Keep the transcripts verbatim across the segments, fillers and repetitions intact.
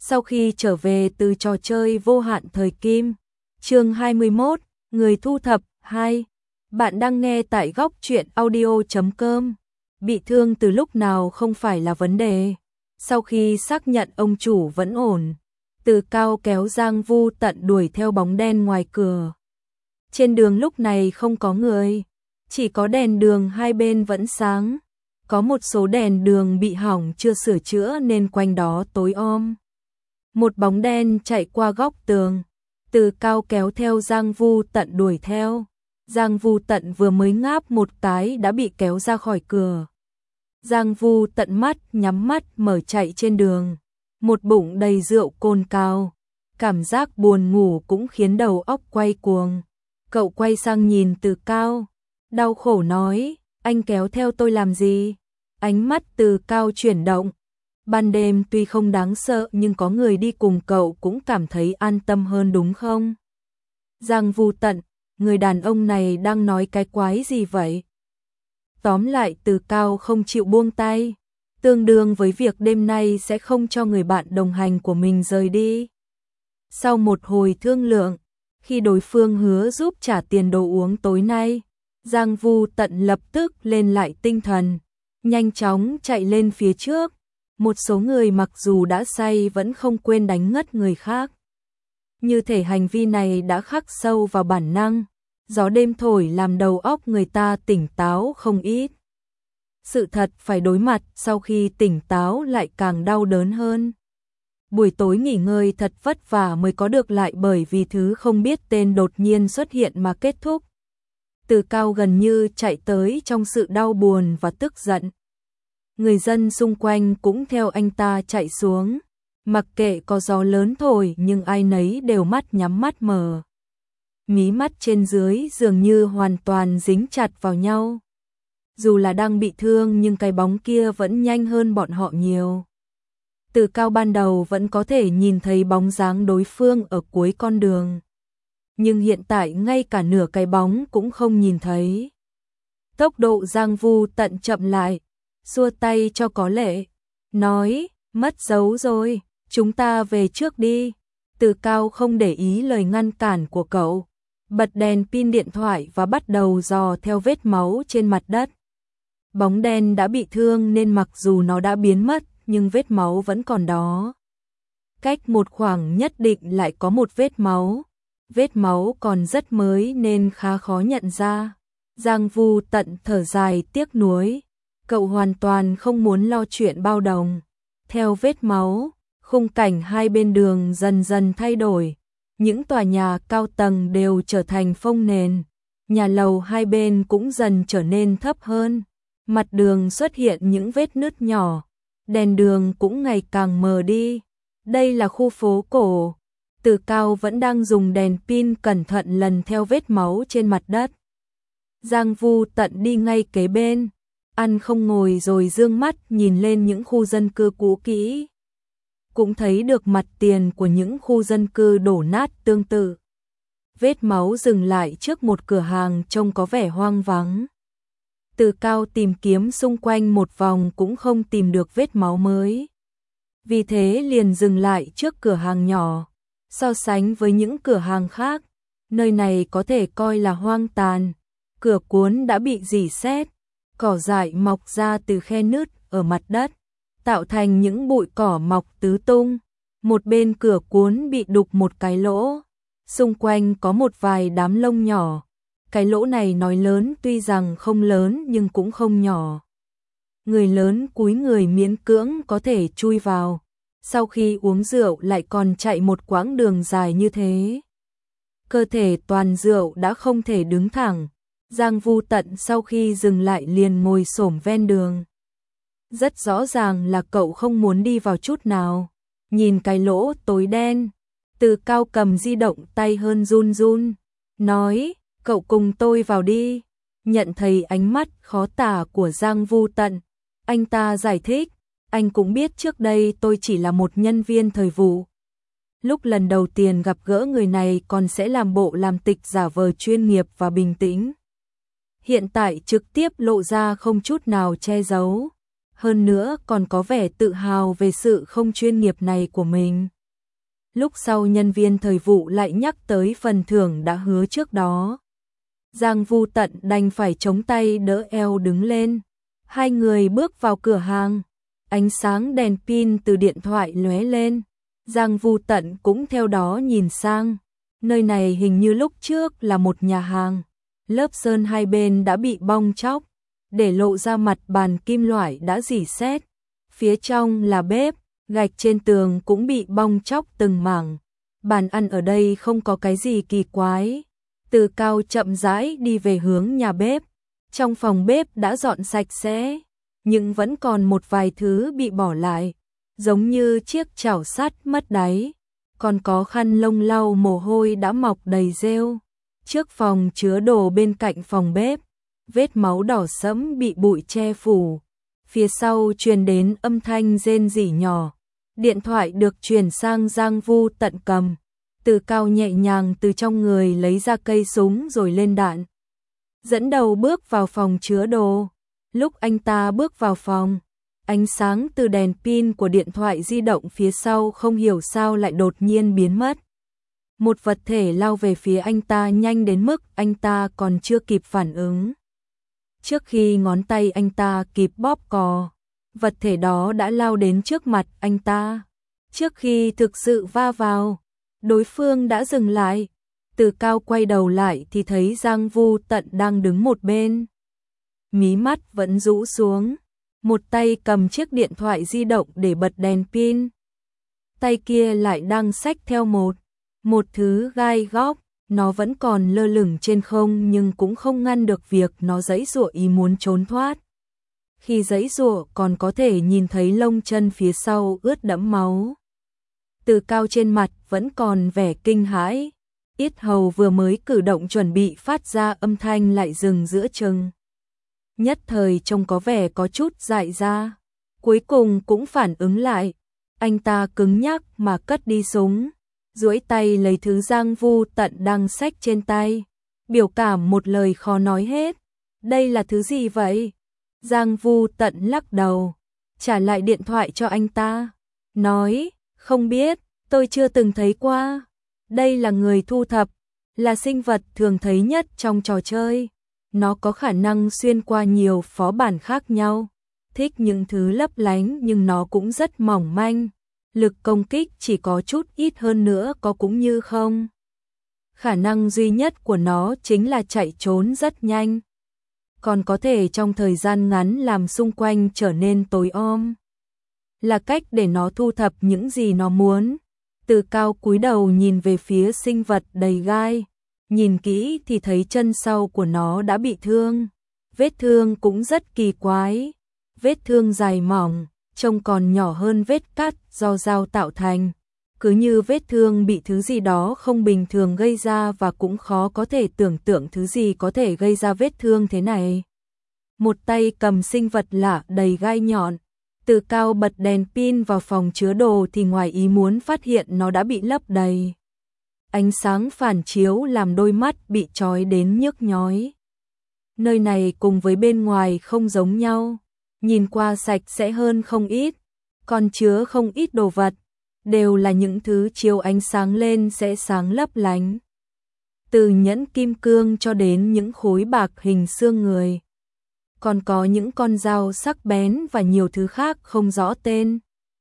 Sau khi trở về từ trò chơi vô hạn thời kim, chương hai mươi mốt, người thu thập, hai. Bạn đang nghe tại góc truyện audio chấm com. Bị thương từ lúc nào không phải là vấn đề. Sau khi xác nhận ông chủ vẫn ổn, Từ Cao kéo Giang Vu Tận đuổi theo bóng đen ngoài cửa. Trên đường lúc này không có người, chỉ có đèn đường hai bên vẫn sáng. Có một số đèn đường bị hỏng chưa sửa chữa nên quanh đó tối om. Một bóng đen chạy qua góc tường, Từ Cao kéo theo Giang Vu Tận đuổi theo. Giang Vu Tận vừa mới ngáp một cái đã bị kéo ra khỏi cửa. Giang Vu Tận mắt nhắm mắt mở chạy trên đường, một bụng đầy rượu cồn cao, cảm giác buồn ngủ cũng khiến đầu óc quay cuồng. Cậu quay sang nhìn Từ Cao, đau khổ nói, anh kéo theo tôi làm gì? Ánh mắt Từ Cao chuyển động. Ban đêm tuy không đáng sợ nhưng có người đi cùng cậu cũng cảm thấy an tâm hơn đúng không? Giang Vu Tận, người đàn ông này đang nói cái quái gì vậy? Tóm lại Từ Cao không chịu buông tay, tương đương với việc đêm nay sẽ không cho người bạn đồng hành của mình rời đi. Sau một hồi thương lượng, khi đối phương hứa giúp trả tiền đồ uống tối nay, Giang Vu Tận lập tức lên lại tinh thần, nhanh chóng chạy lên phía trước. Một số người mặc dù đã say vẫn không quên đánh ngất người khác. Như thể hành vi này đã khắc sâu vào bản năng, gió đêm thổi làm đầu óc người ta tỉnh táo không ít. Sự thật phải đối mặt sau khi tỉnh táo lại càng đau đớn hơn. Buổi tối nghỉ ngơi thật vất vả mới có được lại bởi vì thứ không biết tên đột nhiên xuất hiện mà kết thúc. Từ Cao gần như chạy tới trong sự đau buồn và tức giận. Người dân xung quanh cũng theo anh ta chạy xuống, mặc kệ có gió lớn thổi nhưng ai nấy đều mắt nhắm mắt mở. Mí mắt trên dưới dường như hoàn toàn dính chặt vào nhau. Dù là đang bị thương nhưng cái bóng kia vẫn nhanh hơn bọn họ nhiều. Từ Cao ban đầu vẫn có thể nhìn thấy bóng dáng đối phương ở cuối con đường, nhưng hiện tại ngay cả nửa cái bóng cũng không nhìn thấy. Tốc độ Giang Vu Tận chậm lại, xua tay cho có lệ, nói, mất dấu rồi, chúng ta về trước đi. Từ Cao không để ý lời ngăn cản của cậu, bật đèn pin điện thoại và bắt đầu dò theo vết máu trên mặt đất. Bóng đen đã bị thương nên mặc dù nó đã biến mất, nhưng vết máu vẫn còn đó. Cách một khoảng nhất định lại có một vết máu. Vết máu còn rất mới nên khá khó nhận ra. Giang Vu Tận thở dài tiếc nuối. Cậu hoàn toàn không muốn lo chuyện bao đồng. Theo vết máu, khung cảnh hai bên đường dần dần thay đổi. Những tòa nhà cao tầng đều trở thành phông nền. Nhà lầu hai bên cũng dần trở nên thấp hơn. Mặt đường xuất hiện những vết nứt nhỏ. Đèn đường cũng ngày càng mờ đi. Đây là khu phố cổ. Từ Cao vẫn đang dùng đèn pin cẩn thận lần theo vết máu trên mặt đất. Giang Vu Tận đi ngay kế bên, ăn không ngồi rồi dương mắt nhìn lên những khu dân cư cũ kỹ. Cũng thấy được mặt tiền của những khu dân cư đổ nát tương tự. Vết máu dừng lại trước một cửa hàng trông có vẻ hoang vắng. Từ Cao tìm kiếm xung quanh một vòng cũng không tìm được vết máu mới. Vì thế liền dừng lại trước cửa hàng nhỏ. So sánh với những cửa hàng khác, nơi này có thể coi là hoang tàn. Cửa cuốn đã bị rỉ sét, cỏ dại mọc ra từ khe nứt ở mặt đất, tạo thành những bụi cỏ mọc tứ tung. Một bên cửa cuốn bị đục một cái lỗ, xung quanh có một vài đám lông nhỏ. Cái lỗ này nói lớn tuy rằng không lớn nhưng cũng không nhỏ. Người lớn cúi người miễn cưỡng có thể chui vào. Sau khi uống rượu lại còn chạy một quãng đường dài như thế. Cơ thể toàn rượu đã không thể đứng thẳng. Giang Vu Tận sau khi dừng lại liền ngồi xổm ven đường. Rất rõ ràng là cậu không muốn đi vào chút nào. Nhìn cái lỗ tối đen, Từ Cao cầm di động tay hơn run run. Nói, cậu cùng tôi vào đi. Nhận thấy ánh mắt khó tả của Giang Vu Tận, anh ta giải thích. Anh cũng biết trước đây tôi chỉ là một nhân viên thời vụ. Lúc lần đầu tiên gặp gỡ người này còn sẽ làm bộ làm tịch giả vờ chuyên nghiệp và bình tĩnh. Hiện tại trực tiếp lộ ra không chút nào che giấu. hơn nữa còn có vẻ tự hào về sự không chuyên nghiệp này của mình. Lúc sau nhân viên thời vụ lại nhắc tới phần thưởng đã hứa trước đó. Giang Vu Tận đành phải chống tay đỡ eo đứng lên. Hai người bước vào cửa hàng. Ánh sáng đèn pin từ điện thoại lóe lên. Giang Vu Tận cũng theo đó nhìn sang. Nơi này hình như lúc trước là một nhà hàng. Lớp sơn hai bên đã bị bong tróc, để lộ ra mặt bàn kim loại đã rỉ sét. Phía trong là bếp, gạch trên tường cũng bị bong tróc từng mảng. Bàn ăn ở đây không có cái gì kỳ quái. Từ Cao chậm rãi đi về hướng nhà bếp. Trong phòng bếp đã dọn sạch sẽ, nhưng vẫn còn một vài thứ bị bỏ lại, giống như chiếc chảo sắt mất đáy, còn có khăn lông lau mồ hôi đã mọc đầy rêu. Trước phòng chứa đồ bên cạnh phòng bếp, vết máu đỏ sẫm bị bụi che phủ. Phía sau truyền đến âm thanh rên rỉ nhỏ. Điện thoại được chuyển sang Giang Vu Tận cầm. Từ Cao nhẹ nhàng từ trong người lấy ra cây súng rồi lên đạn. Dẫn đầu bước vào phòng chứa đồ. Lúc anh ta bước vào phòng, ánh sáng từ đèn pin của điện thoại di động phía sau không hiểu sao lại đột nhiên biến mất. Một vật thể lao về phía anh ta nhanh đến mức anh ta còn chưa kịp phản ứng. Trước khi ngón tay anh ta kịp bóp cò, vật thể đó đã lao đến trước mặt anh ta. Trước khi thực sự va vào, đối phương đã dừng lại. Từ Cao quay đầu lại thì thấy Giang Vu Tận đang đứng một bên. Mí mắt vẫn rũ xuống, một tay cầm chiếc điện thoại di động để bật đèn pin. Tay kia lại đang xách theo một, một thứ gai góc, nó vẫn còn lơ lửng trên không nhưng cũng không ngăn được việc nó giãy giụa ý muốn trốn thoát. Khi giãy giụa còn có thể nhìn thấy lông chân phía sau ướt đẫm máu. Từ Cao trên mặt vẫn còn vẻ kinh hãi, yết hầu vừa mới cử động chuẩn bị phát ra âm thanh lại dừng giữa chừng. Nhất thời trông có vẻ có chút dại ra, cuối cùng cũng phản ứng lại. Anh ta cứng nhắc mà cất đi súng, duỗi tay lấy thứ Giang Vu Tận đang xách trên tay, biểu cảm một lời khó nói hết. Đây là thứ gì vậy? Giang Vu Tận lắc đầu, trả lại điện thoại cho anh ta, nói, không biết, tôi chưa từng thấy qua. Đây là người thu thập, là sinh vật thường thấy nhất trong trò chơi. Nó có khả năng xuyên qua nhiều phó bản khác nhau, thích những thứ lấp lánh nhưng nó cũng rất mỏng manh. Lực công kích chỉ có chút ít hơn nữa có cũng như không. Khả năng duy nhất của nó chính là chạy trốn rất nhanh. Còn có thể trong thời gian ngắn làm xung quanh trở nên tối om. Là cách để nó thu thập những gì nó muốn. Từ Cao cúi đầu nhìn về phía sinh vật đầy gai. Nhìn kỹ thì thấy chân sau của nó đã bị thương. Vết thương cũng rất kỳ quái. Vết thương dài mỏng, trông còn nhỏ hơn vết cắt do dao tạo thành. Cứ như vết thương bị thứ gì đó không bình thường gây ra và cũng khó có thể tưởng tượng thứ gì có thể gây ra vết thương thế này. Một tay cầm sinh vật lạ đầy gai nhọn. Từ Cao bật đèn pin vào phòng chứa đồ thì ngoài ý muốn phát hiện nó đã bị lấp đầy. Ánh sáng phản chiếu làm đôi mắt bị chói đến nhức nhói. Nơi này cùng với bên ngoài không giống nhau, nhìn qua sạch sẽ hơn không ít, còn chứa không ít đồ vật, đều là những thứ chiếu ánh sáng lên sẽ sáng lấp lánh. Từ nhẫn kim cương cho đến những khối bạc hình xương người. Còn có những con dao sắc bén và nhiều thứ khác không rõ tên.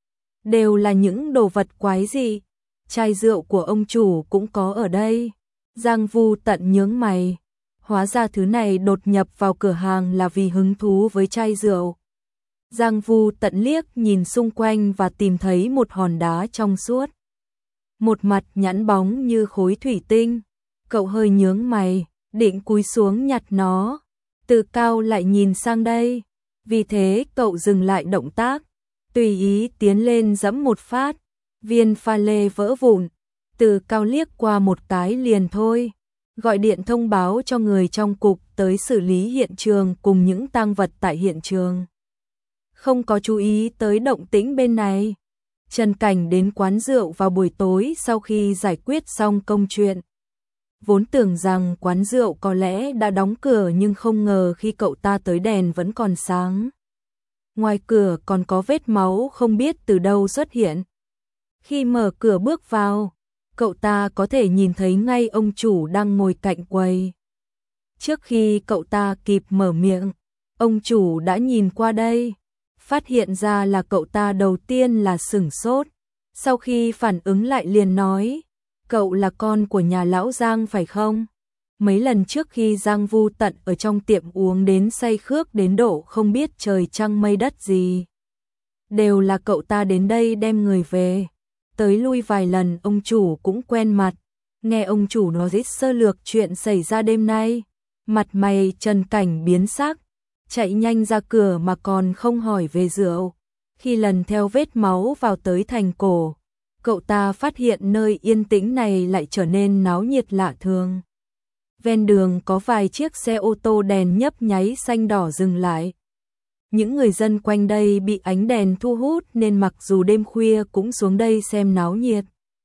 Đều là những đồ vật quái dị. Chai rượu của ông chủ cũng có ở đây. Giang Vu Tận nhướng mày. Hóa ra thứ này đột nhập vào cửa hàng là vì hứng thú với chai rượu. Giang Vu Tận liếc nhìn xung quanh và tìm thấy một hòn đá trong suốt. Một mặt nhẵn bóng như khối thủy tinh. Cậu hơi nhướng mày, định cúi xuống nhặt nó. Từ Cao lại nhìn sang đây. Vì thế cậu dừng lại động tác, tùy ý tiến lên giẫm một phát. Viên pha lê vỡ vụn. Từ Cao liếc qua một cái liền thôi. Gọi điện thông báo cho người trong cục tới xử lý hiện trường cùng những tang vật tại hiện trường. Không có chú ý tới động tĩnh bên này. Trần Cảnh đến quán rượu vào buổi tối sau khi giải quyết xong công chuyện. Vốn tưởng rằng quán rượu có lẽ đã đóng cửa nhưng không ngờ khi cậu ta tới đèn vẫn còn sáng. ngoài cửa còn có vết máu không biết từ đâu xuất hiện. Khi mở cửa bước vào, cậu ta có thể nhìn thấy ngay ông chủ đang ngồi cạnh quầy. Trước khi cậu ta kịp mở miệng, ông chủ đã nhìn qua đây, phát hiện ra là cậu ta đầu tiên là sửng sốt, sau khi phản ứng lại liền nói, cậu là con của nhà lão Giang phải không? Mấy lần trước khi Giang Vu Tận ở trong tiệm uống đến say khước đến độ không biết trời trăng mây đất gì. Đều là cậu ta đến đây đem người về. Tới lui vài lần ông chủ cũng quen mặt. Nghe ông chủ nói rất sơ lược chuyện xảy ra đêm nay. Mặt mày Trần Cảnh biến sắc. Chạy nhanh ra cửa mà còn không hỏi về rượu. Khi lần theo vết máu vào tới thành cổ, cậu ta phát hiện nơi yên tĩnh này lại trở nên náo nhiệt lạ thường. Ven đường có vài chiếc xe ô tô đèn nhấp nháy xanh đỏ dừng lại. Những người dân quanh đây bị ánh đèn thu hút nên mặc dù đêm khuya cũng xuống đây xem náo nhiệt.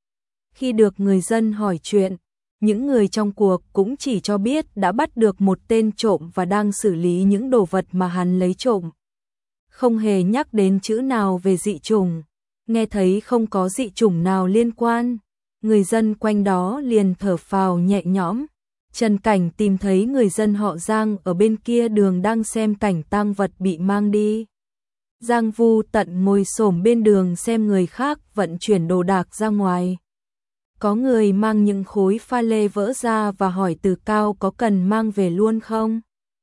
Khi được người dân hỏi chuyện, những người trong cuộc cũng chỉ cho biết đã bắt được một tên trộm và đang xử lý những đồ vật mà hắn lấy trộm. Không hề nhắc đến chữ nào về dị chủng. Nghe thấy không có dị chủng nào liên quan, người dân quanh đó liền thở phào nhẹ nhõm. Trần Cảnh tìm thấy người dân họ Giang ở bên kia đường đang xem cảnh tang vật bị mang đi. Giang Vu Tận ngồi xổm bên đường xem người khác vận chuyển đồ đạc ra ngoài. Có người mang những khối pha lê vỡ ra và hỏi Từ Cao có cần mang về luôn không?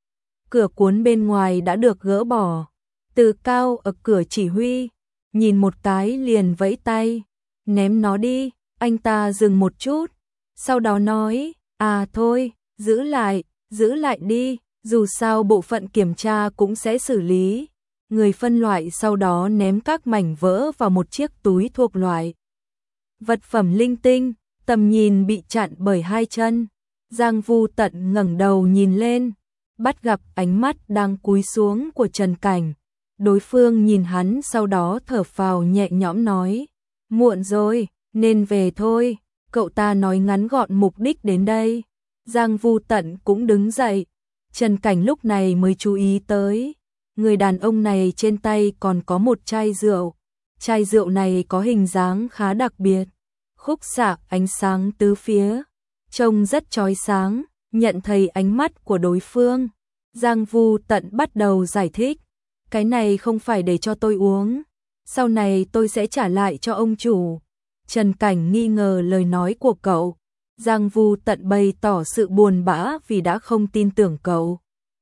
Cửa cuốn bên ngoài đã được gỡ bỏ. Từ Cao ở cửa chỉ huy, nhìn một cái liền vẫy tay, ném nó đi. Anh ta dừng một chút, sau đó nói, à thôi, giữ lại, giữ lại đi, dù sao bộ phận kiểm tra cũng sẽ xử lý. Người phân loại sau đó ném các mảnh vỡ vào một chiếc túi thuộc loại vật phẩm linh tinh, tầm nhìn bị chặn bởi hai chân. Giang Vu Tận ngẩng đầu nhìn lên, bắt gặp ánh mắt đang cúi xuống của Trần Cảnh. Đối phương nhìn hắn sau đó thở phào nhẹ nhõm nói, muộn rồi, nên về thôi. Cậu ta nói ngắn gọn mục đích đến đây. Giang Vu Tận cũng đứng dậy. Trần Cảnh lúc này mới chú ý tới. Người đàn ông này trên tay còn có một chai rượu. Chai rượu này có hình dáng khá đặc biệt. Khúc xạ ánh sáng tứ phía. Trông rất chói sáng. Nhận thấy ánh mắt của đối phương, Giang Vu Tận bắt đầu giải thích. Cái này không phải để cho tôi uống. Sau này tôi sẽ trả lại cho ông chủ. Trần Cảnh nghi ngờ lời nói của cậu. Giang Vu Tận bày tỏ sự buồn bã vì đã không tin tưởng cậu.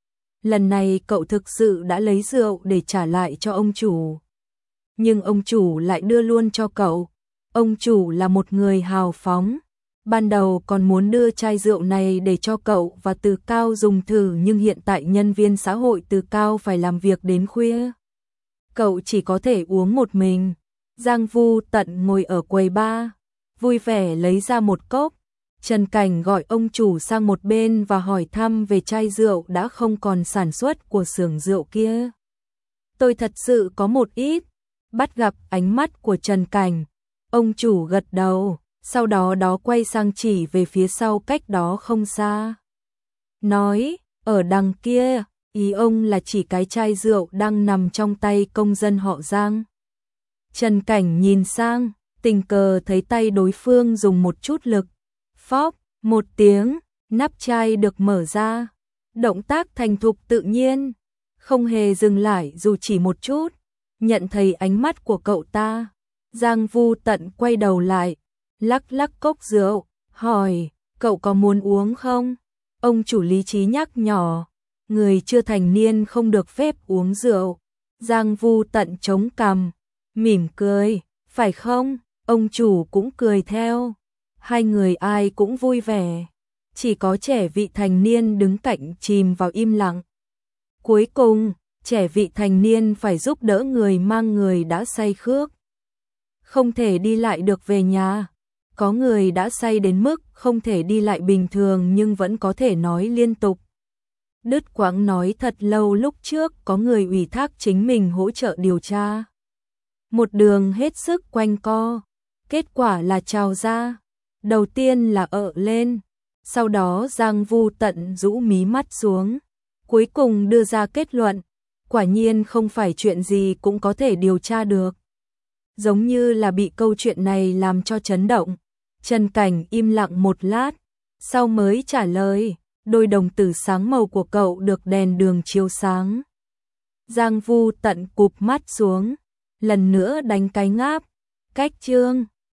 Lần này cậu thực sự đã lấy rượu để trả lại cho ông chủ. Nhưng ông chủ lại đưa luôn cho cậu. Ông chủ là một người hào phóng. Ban đầu còn muốn đưa chai rượu này để cho cậu và Từ Cao dùng thử, nhưng hiện tại nhân viên xã hội Từ Cao phải làm việc đến khuya. Cậu chỉ có thể uống một mình. Giang Vu Tận ngồi ở quầy bar, vui vẻ lấy ra một cốc. Trần Cảnh gọi ông chủ sang một bên và hỏi thăm về chai rượu đã không còn sản xuất của xưởng rượu kia. Tôi thật sự có một ít. Bắt gặp ánh mắt của Trần Cảnh, ông chủ gật đầu, sau đó đó quay sang chỉ về phía sau cách đó không xa. Nói, ở đằng kia, ý ông là chỉ cái chai rượu đang nằm trong tay công dân họ Giang. Trần Cảnh nhìn sang, tình cờ thấy tay đối phương dùng một chút lực. Phóp, một tiếng, nắp chai được mở ra. Động tác thành thục tự nhiên, không hề dừng lại dù chỉ một chút. Nhận thấy ánh mắt của cậu ta, Giang Vu Tận quay đầu lại, lắc lắc cốc rượu, hỏi, cậu có muốn uống không? Ông chủ lý trí nhắc nhỏ, người chưa thành niên không được phép uống rượu. Giang Vu Tận chống cằm, mỉm cười, phải không? Ông chủ cũng cười theo. Hai người ai cũng vui vẻ. Chỉ có trẻ vị thành niên đứng cạnh chìm vào im lặng. Cuối cùng, trẻ vị thành niên phải giúp đỡ người mang người đã say khước. Không thể đi lại được về nhà. Có người đã say đến mức không thể đi lại bình thường nhưng vẫn có thể nói liên tục. Đứt quãng nói thật lâu. Lúc trước có người ủy thác chính mình hỗ trợ điều tra. Một đường hết sức quanh co. Kết quả là trào ra. Đầu tiên là ợ lên. Sau đó Giang Vu Tận rũ mí mắt xuống. Cuối cùng đưa ra kết luận. Quả nhiên không phải chuyện gì cũng có thể điều tra được. Giống như là bị câu chuyện này làm cho chấn động. Trần Cảnh im lặng một lát, sau mới trả lời, đôi đồng tử sáng màu của cậu được đèn đường chiếu sáng. Giang Vu tận cụp mắt xuống, lần nữa đánh cái ngáp, cách chương